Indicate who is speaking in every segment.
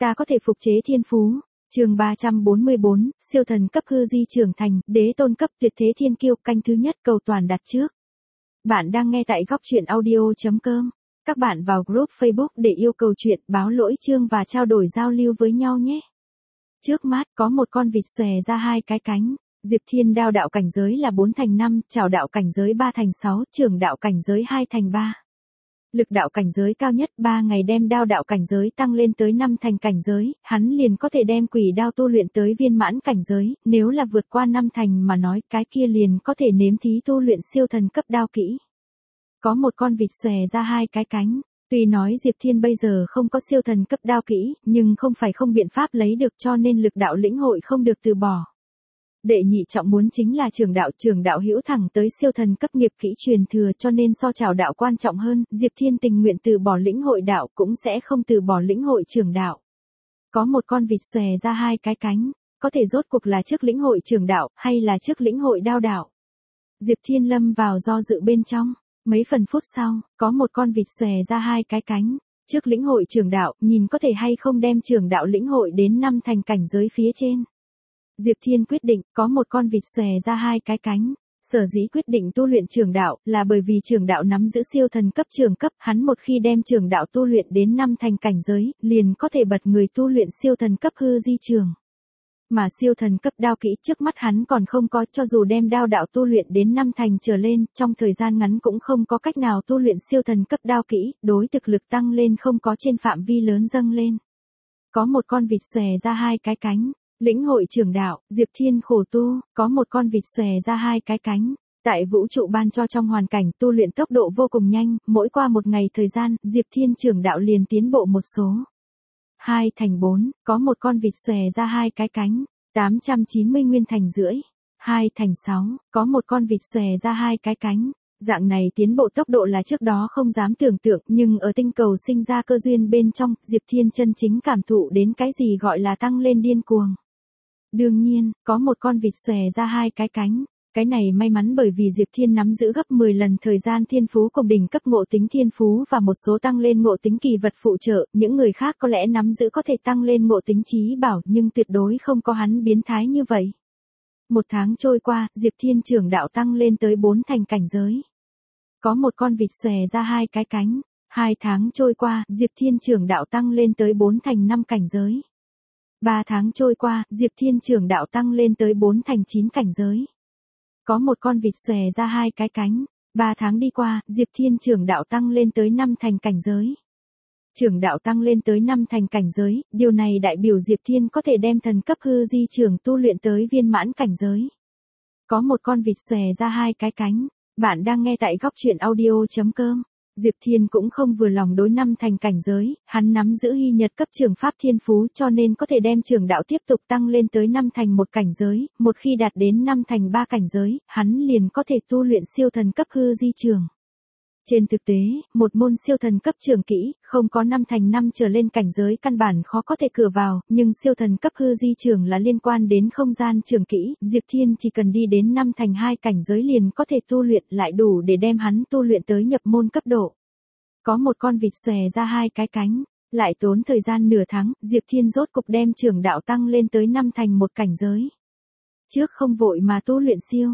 Speaker 1: Ta có thể phục chế thiên phú. Chương 344, siêu thần cấp hư di trưởng thành, đế tôn cấp tuyệt thế thiên kiêu, canh thứ nhất, cầu toàn đặt trước. Bạn đang nghe tại góc truyện audio.com. Các bạn vào group Facebook để yêu cầu chuyện, báo lỗi chương và trao đổi giao lưu với nhau nhé. Trước mắt có một con vịt xòe ra hai cái cánh. Diệp Thiên đao đạo cảnh giới là 4 thành 5, trảo đạo cảnh giới 3 thành 6, trường đạo cảnh giới 2 thành 3. Lực đạo cảnh giới cao nhất 3 ngày đem đao đạo cảnh giới tăng lên tới 5 thành cảnh giới, hắn liền có thể đem quỷ đao tu luyện tới viên mãn cảnh giới, nếu là vượt qua 5 thành mà nói cái kia liền có thể nếm thí tu luyện siêu thần cấp đao kỹ. Có một con vịt xòe ra hai cái cánh, tuy nói Diệp Thiên bây giờ không có siêu thần cấp đao kỹ, nhưng không phải không biện pháp lấy được cho nên lực đạo lĩnh hội không được từ bỏ. Đệ nhị trọng muốn chính là trường đạo hữu thẳng tới siêu thần cấp nghiệp kỹ truyền thừa cho nên so trảo đạo quan trọng hơn, Diệp Thiên tình nguyện từ bỏ lĩnh hội đạo cũng sẽ không từ bỏ lĩnh hội trường đạo. Có một con vịt xòe ra hai cái cánh, có thể rốt cuộc là trước lĩnh hội trường đạo hay là trước lĩnh hội đao đạo. Diệp Thiên lâm vào do dự bên trong, mấy phần phút sau, có một con vịt xòe ra hai cái cánh, trước lĩnh hội trường đạo, nhìn có thể hay không đem trường đạo lĩnh hội đến 5 thành cảnh giới phía trên. Diệp Thiên quyết định, có một con vịt xòe ra hai cái cánh. Sở dĩ quyết định tu luyện trường đạo, là bởi vì trường đạo nắm giữ siêu thần cấp trường cấp, hắn một khi đem trường đạo tu luyện đến 5 thành cảnh giới, liền có thể bật người tu luyện siêu thần cấp hư di trường. Mà siêu thần cấp đao kỹ trước mắt hắn còn không có, cho dù đem đao đạo tu luyện đến 5 thành trở lên, trong thời gian ngắn cũng không có cách nào tu luyện siêu thần cấp đao kỹ, đối thực lực tăng lên không có trên phạm vi lớn dâng lên. Có một con vịt xòe ra hai cái cánh. Lĩnh hội trường đạo, Diệp Thiên khổ tu, có một con vịt xòe ra hai cái cánh. Tại vũ trụ ban cho trong hoàn cảnh tu luyện tốc độ vô cùng nhanh, mỗi qua một ngày thời gian, Diệp Thiên trường đạo liền tiến bộ một số. 2 thành 4, có một con vịt xòe ra hai cái cánh, 890 nguyên thành rưỡi. 2 thành 6, có một con vịt xòe ra hai cái cánh. Dạng này tiến bộ tốc độ là trước đó không dám tưởng tượng, nhưng ở tinh cầu sinh ra cơ duyên bên trong, Diệp Thiên chân chính cảm thụ đến cái gì gọi là tăng lên điên cuồng. Đương nhiên, có một con vịt xòe ra hai cái cánh. Cái này may mắn bởi vì Diệp Thiên nắm giữ gấp 10 lần thời gian thiên phú cùng đỉnh cấp ngộ tính thiên phú và một số tăng lên ngộ tính kỳ vật phụ trợ, những người khác có lẽ nắm giữ có thể tăng lên ngộ tính trí bảo nhưng tuyệt đối không có hắn biến thái như vậy. Một tháng trôi qua, Diệp Thiên trường đạo tăng lên tới 4 thành cảnh giới. Có một con vịt xòe ra hai cái cánh. 2 tháng trôi qua, Diệp Thiên trường đạo tăng lên tới 4 thành 5 cảnh giới. 3 tháng trôi qua, Diệp Thiên trường đạo tăng lên tới 4 thành 9 cảnh giới. Có một con vịt xòe ra hai cái cánh. 3 tháng đi qua, Diệp Thiên trường đạo tăng lên tới 5 thành cảnh giới. Trường đạo tăng lên tới 5 thành cảnh giới, điều này đại biểu Diệp Thiên có thể đem thần cấp hư di trường tu luyện tới viên mãn cảnh giới. Có một con vịt xòe ra hai cái cánh. Bạn đang nghe tại góc truyện audio.com. Diệp Thiên cũng không vừa lòng đối 5 thành cảnh giới, hắn nắm giữ hy nhật cấp trường pháp thiên phú cho nên có thể đem trường đạo tiếp tục tăng lên tới 5 thành một cảnh giới, một khi đạt đến 5 thành 3 cảnh giới, hắn liền có thể tu luyện siêu thần cấp hư di trường. Trên thực tế, một môn siêu thần cấp trường kỹ, không có 5 thành 5 trở lên cảnh giới căn bản khó có thể cửa vào, nhưng siêu thần cấp hư di trường là liên quan đến không gian trường kỹ, Diệp Thiên chỉ cần đi đến 5 thành 2 cảnh giới liền có thể tu luyện lại đủ để đem hắn tu luyện tới nhập môn cấp độ. Có một con vịt xòe ra hai cái cánh, lại tốn thời gian nửa tháng, Diệp Thiên rốt cục đem trường đạo tăng lên tới 5 thành một cảnh giới. Trước không vội mà tu luyện siêu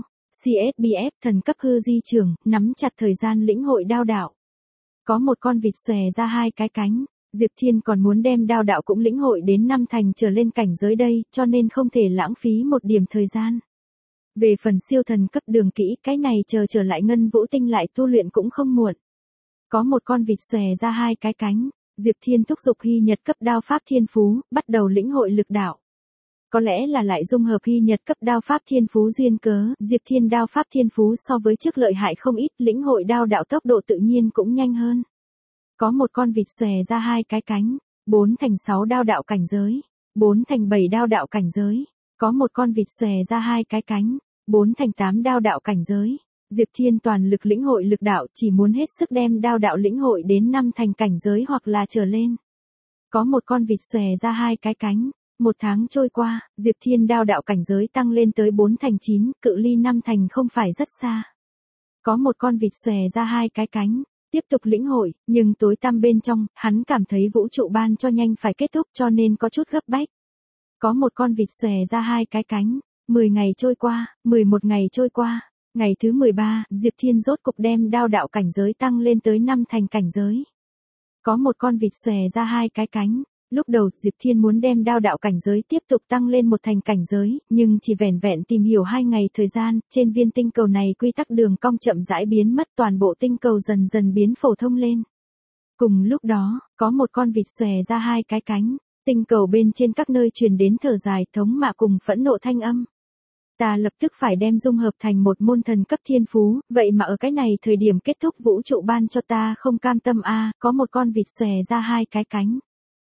Speaker 1: CSBF thần cấp hư di trường, nắm chặt thời gian lĩnh hội đao đạo. Có một con vịt xòe ra hai cái cánh, Diệp Thiên còn muốn đem đao đạo cũng lĩnh hội đến 5 thành trở lên cảnh giới đây, cho nên không thể lãng phí một điểm thời gian. Về phần siêu thần cấp đường kỹ, cái này chờ trở lại ngân vũ tinh lại tu luyện cũng không muộn. Có một con vịt xòe ra hai cái cánh, Diệp Thiên thúc giục hy nhật cấp đao pháp thiên phú, bắt đầu lĩnh hội lực đạo. Có lẽ là lại dung hợp hy nhật cấp đao pháp thiên phú duyên cớ, Diệp Thiên đao pháp thiên phú so với trước lợi hại không ít, lĩnh hội đao đạo tốc độ tự nhiên cũng nhanh hơn. Có một con vịt xòe ra hai cái cánh, 4 thành 6 đao đạo cảnh giới, 4 thành 7 đao đạo cảnh giới. Có một con vịt xòe ra hai cái cánh, 4 thành 8 đao đạo cảnh giới. Diệp Thiên toàn lực lĩnh hội lực đạo, chỉ muốn hết sức đem đao đạo lĩnh hội đến 5 thành cảnh giới hoặc là trở lên. Có một con vịt xòe ra hai cái cánh. 1 tháng trôi qua, Diệp Thiên đao đạo cảnh giới tăng lên tới 4 thành 9, cự ly 5 thành không phải rất xa. Có một con vịt xòe ra hai cái cánh. tiếp tục lĩnh hội, nhưng tối tăm bên trong, hắn cảm thấy vũ trụ ban cho nhanh phải kết thúc cho nên có chút gấp bách. Có một con vịt xòe ra hai cái cánh, 10 ngày trôi qua, 11 ngày trôi qua, ngày thứ 13, Diệp Thiên rốt cục đem đao đạo cảnh giới tăng lên tới 5 thành cảnh giới. Có một con vịt xòe ra hai cái cánh, lúc đầu Diệp Thiên muốn đem đao đạo cảnh giới tiếp tục tăng lên một thành cảnh giới, nhưng chỉ vẻn vẹn tìm hiểu 2 ngày thời gian, trên viên tinh cầu này quy tắc đường cong chậm rãi biến mất, toàn bộ tinh cầu dần dần biến phổ thông lên. Cùng lúc đó, có một con vịt xòe ra hai cái cánh, tinh cầu bên trên các nơi truyền đến thở dài, thống mạ cùng phẫn nộ thanh âm. Ta lập tức phải đem dung hợp thành một môn thần cấp thiên phú, vậy mà ở cái này thời điểm kết thúc vũ trụ ban cho ta không cam tâm a, có một con vịt xòe ra hai cái cánh.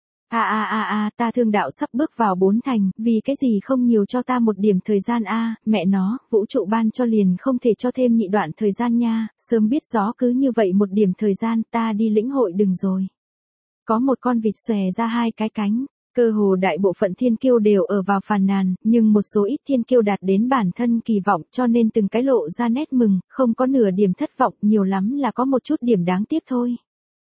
Speaker 1: Ta thương đạo sắp bước vào 4 thành, vì cái gì không nhiều cho ta một điểm thời gian a, mẹ nó, vũ trụ ban cho liền không thể cho thêm nhị đoạn thời gian nha, sớm biết rõ cứ như vậy một điểm thời gian, ta đi lĩnh hội đừng rồi. Có một con vịt xòe ra hai cái cánh. Cơ hồ đại bộ phận thiên kiêu đều ở vào phàn nàn, nhưng một số ít thiên kiêu đạt đến bản thân kỳ vọng cho nên từng cái lộ ra nét mừng, không có nửa điểm thất vọng, nhiều lắm là có một chút điểm đáng tiếc thôi.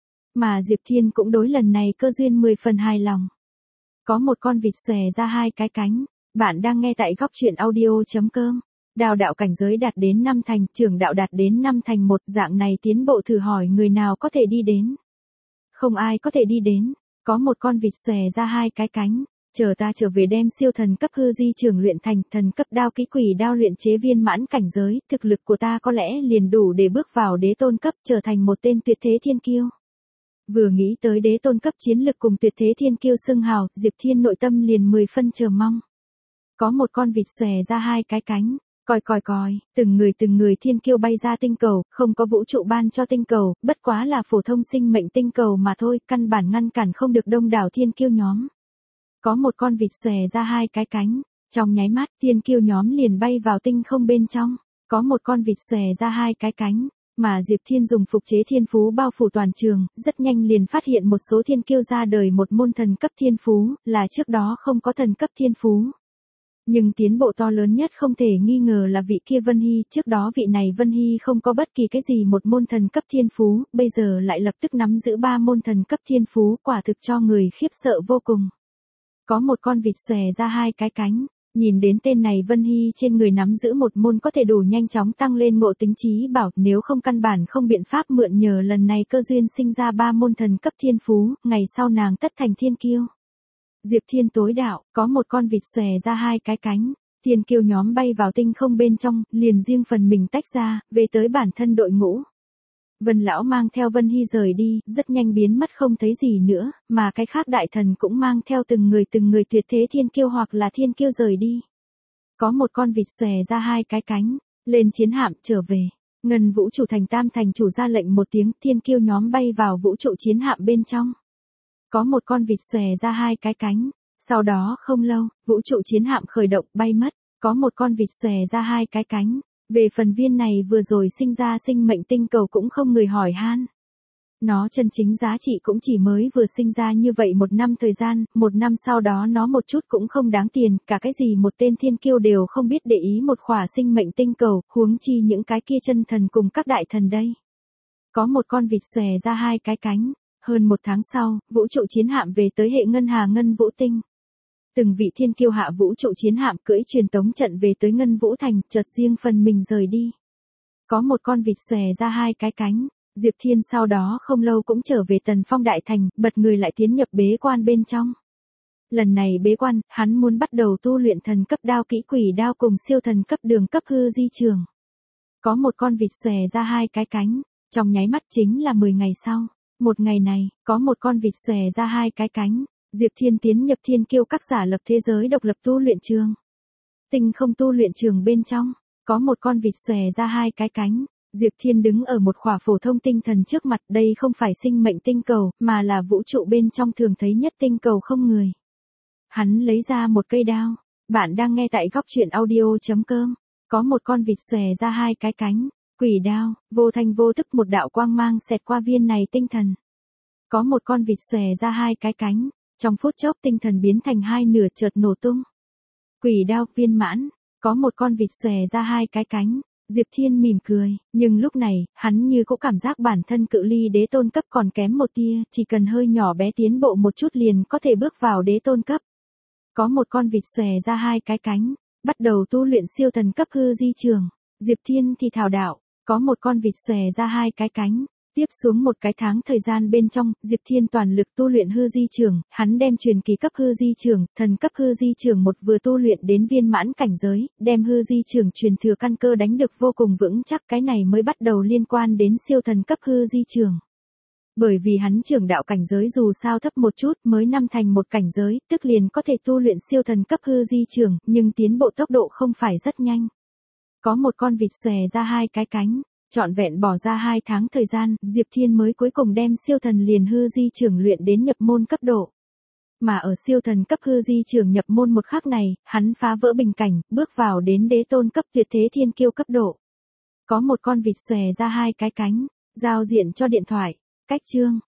Speaker 1: Mà Diệp Thiên cũng đối lần này cơ duyên 10 phần hài lòng. Có một con vịt xòe ra hai cái cánh, bạn đang nghe tại góc truyện audio.com. Đào đạo cảnh giới đạt đến 5 thành, trưởng đạo đạt đến 5 thành một, dạng này tiến bộ thử hỏi người nào có thể đi đến. Không ai có thể đi đến. Có một con vịt xòe ra hai cái cánh, chờ ta trở về đem siêu thần cấp hư di trưởng luyện thành thần cấp đao ký quỷ đao luyện chế viên mãn cảnh giới, thực lực của ta có lẽ liền đủ để bước vào đế tôn cấp trở thành một tên tuyệt thế thiên kiêu. Vừa nghĩ tới đế tôn cấp chiến lực cùng tuyệt thế thiên kiêu xưng hào, Diệp Thiên nội tâm liền 10 phân chờ mong. Có một con vịt xòe ra hai cái cánh. Còi, từng người thiên kiêu bay ra tinh cầu, không có vũ trụ ban cho tinh cầu, bất quá là phổ thông sinh mệnh tinh cầu mà thôi, căn bản ngăn cản không được đông đảo thiên kiêu nhóm. Có một con vịt xòe ra hai cái cánh, trong nháy mắt, thiên kiêu nhóm liền bay vào tinh không bên trong. Có một con vịt xòe ra hai cái cánh, mà Diệp Thiên dùng phục chế thiên phú bao phủ toàn trường, rất nhanh liền phát hiện một số thiên kiêu ra đời một môn thần cấp thiên phú, là trước đó không có thần cấp thiên phú. Nhưng tiến bộ to lớn nhất không thể nghi ngờ là vị kia Vân Hy, trước đó vị này Vân Hy không có bất kỳ cái gì một môn thần cấp thiên phú, bây giờ lại lập tức nắm giữ 3 môn thần cấp thiên phú, quả thực cho người khiếp sợ vô cùng. Có một con vịt xòe ra hai cái cánh, nhìn đến tên này Vân Hy trên người nắm giữ một môn có thể đủ nhanh chóng tăng lên ngộ tính trí bảo, nếu không căn bản không biện pháp mượn nhờ lần này cơ duyên sinh ra 3 môn thần cấp thiên phú, ngày sau nàng tất thành thiên kiêu. Diệp Thiên tối đạo, có một con vịt xòe ra hai cái cánh, thiên kiêu nhóm bay vào tinh không bên trong, liền riêng phần mình tách ra, về tới bản thân đội ngũ. Vân lão mang theo Vân Hy rời đi, rất nhanh biến mất không thấy gì nữa, mà cái khác đại thần cũng mang theo từng người tuyệt thế thiên kiêu hoặc là thiên kiêu rời đi. Có một con vịt xòe ra hai cái cánh, lên chiến hạm trở về. Ngân vũ trụ thành tam thành chủ ra lệnh một tiếng, thiên kiêu nhóm bay vào vũ trụ chiến hạm bên trong. Có một con vịt xòe ra hai cái cánh, sau đó không lâu, vũ trụ chiến hạm khởi động bay mất, có một con vịt xòe ra hai cái cánh. Về phần viên này vừa rồi sinh ra sinh mệnh tinh cầu cũng không người hỏi han. Nó chân chính giá trị cũng chỉ mới vừa sinh ra như vậy 1 năm thời gian, 1 năm sau đó nó một chút cũng không đáng tiền, cả cái gì một tên thiên kiêu đều không biết để ý một khỏa sinh mệnh tinh cầu, huống chi những cái kia chân thần cùng các đại thần đây. Có một con vịt xòe ra hai cái cánh. Hơn 1 tháng sau, vũ trụ chiến hạm về tới hệ ngân hà Ngân Vũ Tinh. Từng vị thiên kiêu hạ vũ trụ chiến hạm cưỡi truyền tống trận về tới Ngân Vũ Thành, chợt riêng phần mình rời đi. Có một con vịt xòe ra hai cái cánh, Diệp Thiên sau đó không lâu cũng trở về Tần Phong Đại Thành, bật người lại tiến nhập bế quan bên trong. Lần này bế quan, hắn muốn bắt đầu tu luyện thần cấp đao kỹ quỷ đao cùng siêu thần cấp đường cấp hư di trường. Có một con vịt xòe ra hai cái cánh, trong nháy mắt chính là 10 ngày sau. Một ngày này, có một con vịt xòe ra hai cái cánh, Diệp Thiên tiến nhập thiên kiêu các giả lập thế giới độc lập tu luyện trường. Tinh không tu luyện trường bên trong, có một con vịt xòe ra hai cái cánh, Diệp Thiên đứng ở một khỏa phổ thông tinh thần trước mặt, đây không phải sinh mệnh tinh cầu, mà là vũ trụ bên trong thường thấy nhất tinh cầu không người. Hắn lấy ra một cây đao, bạn đang nghe tại góc truyện audio.com, có một con vịt xòe ra hai cái cánh. Quỷ đao, vô thanh vô tức một đạo quang mang xẹt qua viên này tinh thần. Có một con vịt xòe ra hai cái cánh, trong phút chốc tinh thần biến thành hai nửa chợt nổ tung. Quỷ đao viên mãn, có một con vịt xòe ra hai cái cánh, Diệp Thiên mỉm cười, nhưng lúc này, hắn như cũng cảm giác bản thân cự ly đế tôn cấp còn kém một tia, chỉ cần hơi nhỏ bé tiến bộ một chút liền có thể bước vào đế tôn cấp. Có một con vịt xòe ra hai cái cánh, bắt đầu tu luyện siêu thần cấp hư di trường. Diệp Thiên thì thảo đạo, có một con vịt xòe ra hai cái cánh. Tiếp xuống một cái tháng thời gian bên trong, Diệp Thiên toàn lực tu luyện hư di trường, hắn đem truyền kỳ cấp hư di trường, thần cấp hư di trường một vừa tu luyện đến viên mãn cảnh giới, đem hư di trường truyền thừa căn cơ đánh được vô cùng vững chắc, cái này mới bắt đầu liên quan đến siêu thần cấp hư di trường. Bởi vì hắn trưởng đạo cảnh giới dù sao thấp một chút mới năm thành một cảnh giới, tức liền có thể tu luyện siêu thần cấp hư di trường, nhưng tiến bộ tốc độ không phải rất nhanh. Có một con vịt xòe ra hai cái cánh. Trọn vẹn bỏ ra 2 tháng thời gian, Diệp Thiên mới cuối cùng đem siêu thần liền hư di trường luyện đến nhập môn cấp độ. Mà ở siêu thần cấp hư di trường nhập môn một khắc này, hắn phá vỡ bình cảnh, bước vào đến đế tôn cấp tuyệt thế thiên kiêu cấp độ. Có một con vịt xòe ra hai cái cánh, giao diện cho điện thoại, cách chương.